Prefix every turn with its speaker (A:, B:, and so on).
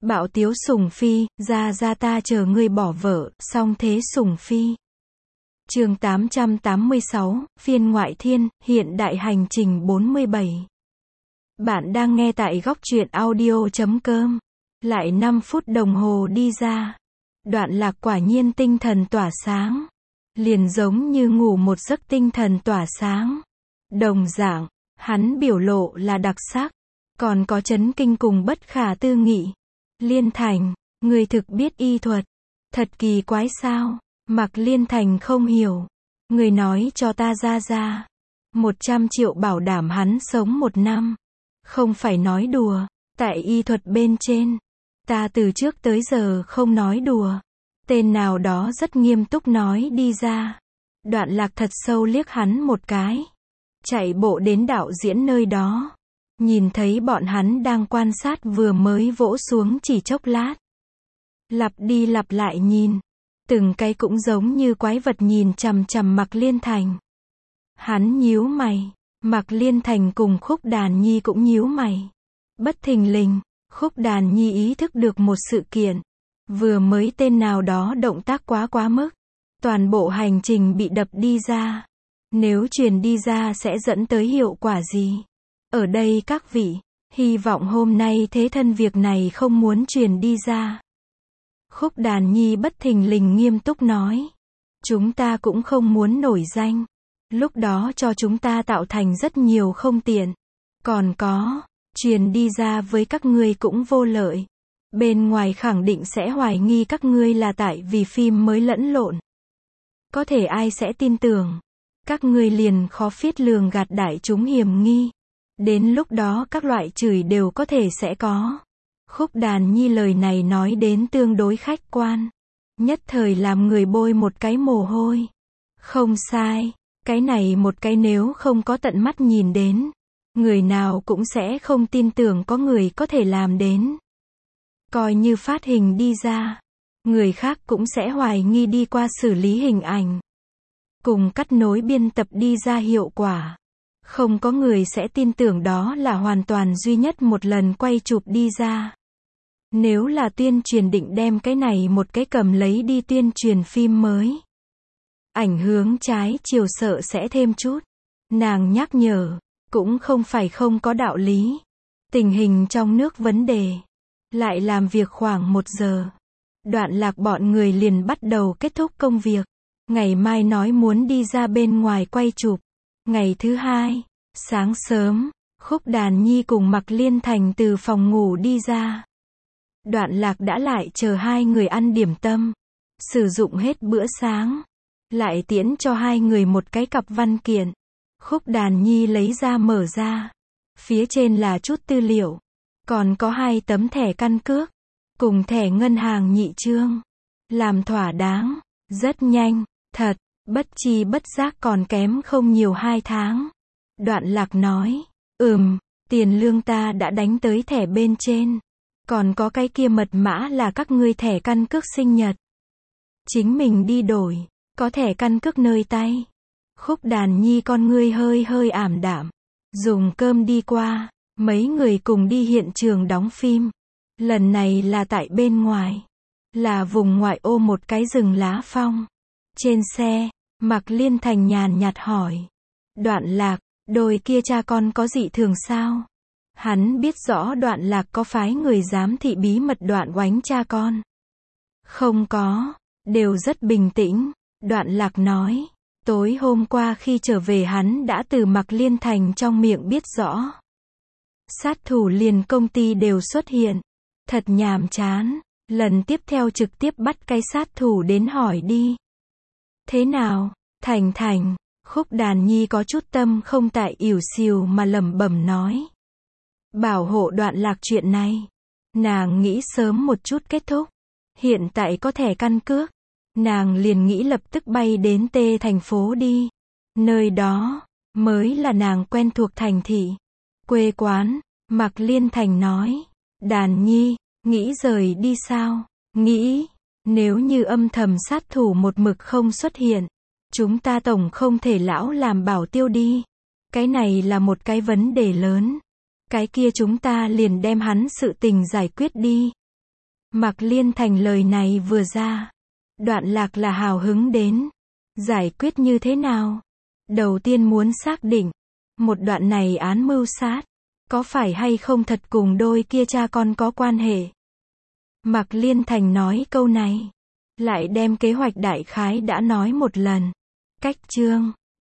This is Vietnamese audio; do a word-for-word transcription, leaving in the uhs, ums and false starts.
A: Bạo tiếu Sùng Phi, ra ra ta chờ ngươi bỏ vợ, song thế Sùng Phi. Chương tám trăm tám mươi sáu, phiên ngoại thiên, hiện đại hành trình bốn mươi bảy. Bạn đang nghe tại góc truyện audio chấm com. Lại năm phút đồng hồ đi ra. Đoạn Lạc quả nhiên tinh thần tỏa sáng. Liền giống như ngủ một giấc tinh thần tỏa sáng. Đồng dạng, hắn biểu lộ là đặc sắc. Còn có chấn kinh cùng bất khả tư nghị. Liên Thành, người thực biết y thuật. Thật kỳ quái sao? Mạc Liên Thành không hiểu. Người nói cho ta ra ra. Một trăm triệu bảo đảm hắn sống một năm. Không phải nói đùa. Tại y thuật bên trên. Ta từ trước tới giờ không nói đùa. Tên nào đó rất nghiêm túc nói đi ra. Đoạn Lạc thật sâu liếc hắn một cái. Chạy bộ đến đạo diễn nơi đó. Nhìn thấy bọn hắn đang quan sát vừa mới vỗ xuống chỉ chốc lát. Lặp đi lặp lại nhìn. Từng cái cũng giống như quái vật nhìn chằm chằm Mạc Liên Thành. Hắn nhíu mày. Mạc Liên Thành cùng Khúc Đàn Nhi cũng nhíu mày. Bất thình lình, Khúc Đàn Nhi ý thức được một sự kiện. Vừa mới tên nào đó động tác quá quá mức. Toàn bộ hành trình bị đập đi ra. Nếu truyền đi ra sẽ dẫn tới hiệu quả gì? Ở đây các vị, hy vọng hôm nay thế thân việc này không muốn truyền đi ra. Khúc Đàn Nhi bất thình lình nghiêm túc nói. Chúng ta cũng không muốn nổi danh. Lúc đó cho chúng ta tạo thành rất nhiều không tiện. Còn có, truyền đi ra với các ngươi cũng vô lợi. Bên ngoài khẳng định sẽ hoài nghi các ngươi là tại vì phim mới lẫn lộn. Có thể ai sẽ tin tưởng. Các ngươi liền khó phiết lường gạt đại chúng hiểm nghi. Đến lúc đó các loại chửi đều có thể sẽ có. Khúc Đàn Nhi lời này nói đến tương đối khách quan. Nhất thời làm người bôi một cái mồ hôi. Không sai, cái này một cái nếu không có tận mắt nhìn đến. Người nào cũng sẽ không tin tưởng có người có thể làm đến. Coi như phát hình đi ra. Người khác cũng sẽ hoài nghi đi qua xử lý hình ảnh. Cùng cắt nối biên tập đi ra hiệu quả. Không có người sẽ tin tưởng đó là hoàn toàn duy nhất một lần quay chụp đi ra. Nếu là tuyên truyền định đem cái này một cái cầm lấy đi tuyên truyền phim mới. Ảnh hướng trái chiều sợ sẽ thêm chút. Nàng nhắc nhở, cũng không phải không có đạo lý. Tình hình trong nước vấn đề. Lại làm việc khoảng một giờ. Đoạn Lạc bọn người liền bắt đầu kết thúc công việc. Ngày mai nói muốn đi ra bên ngoài quay chụp. Ngày thứ hai, sáng sớm, Khúc Đàn Nhi cùng Mạc Liên Thành từ phòng ngủ đi ra. Đoạn Lạc đã lại chờ hai người ăn điểm tâm. Sử dụng hết bữa sáng. Lại tiễn cho hai người một cái cặp văn kiện. Khúc Đàn Nhi lấy ra mở ra. Phía trên là chút tư liệu. Còn có hai tấm thẻ căn cước. Cùng thẻ ngân hàng nhị trương. Làm thỏa đáng. Rất nhanh, thật. Bất chi bất giác còn kém không nhiều hai tháng. Đoạn Lạc nói. Ừm, tiền lương ta đã đánh tới thẻ bên trên. Còn có cái kia mật mã là các ngươi thẻ căn cước sinh nhật. Chính mình đi đổi. Có thẻ căn cước nơi tay. Khúc Đàn Nhi con ngươi hơi hơi ảm đạm. Dùng cơm đi qua. Mấy người cùng đi hiện trường đóng phim. Lần này là tại bên ngoài. Là vùng ngoại ô một cái rừng lá phong. Trên xe, Mạc Liên Thành nhàn nhạt hỏi. Đoạn Lạc, đôi kia cha con có dị thường sao? Hắn biết rõ Đoạn Lạc có phái người giám thị bí mật Đoạn Oánh cha con. Không có, đều rất bình tĩnh. Đoạn Lạc nói. Tối hôm qua khi trở về hắn đã từ Mạc Liên Thành trong miệng biết rõ. Sát thủ liền công ty đều xuất hiện. Thật nhàm chán. Lần tiếp theo trực tiếp bắt cái sát thủ đến hỏi đi. Thế nào, Thành Thành? Khúc Đàn Nhi có chút tâm không tại ỉu xìu mà lẩm bẩm nói. Bảo hộ Đoạn Lạc chuyện này. Nàng nghĩ sớm một chút kết thúc. Hiện tại có thẻ căn cước. Nàng liền nghĩ lập tức bay đến T thành phố đi. Nơi đó, mới là nàng quen thuộc thành thị. Quê quán, Mạc Liên Thành nói. Đàn Nhi, nghĩ rời đi sao? Nghĩ, nếu như âm thầm sát thủ một mực không xuất hiện. Chúng ta tổng không thể lão làm bảo tiêu đi. Cái này là một cái vấn đề lớn. Cái kia chúng ta liền đem hắn sự tình giải quyết đi. Mạc Liên Thành lời này vừa ra, Đoạn Lạc là hào hứng đến. Giải quyết như thế nào? Đầu tiên muốn xác định, một đoạn này án mưu sát, có phải hay không thật cùng đôi kia cha con có quan hệ. Mạc Liên Thành nói câu này, lại đem kế hoạch đại khái đã nói một lần. Cách chương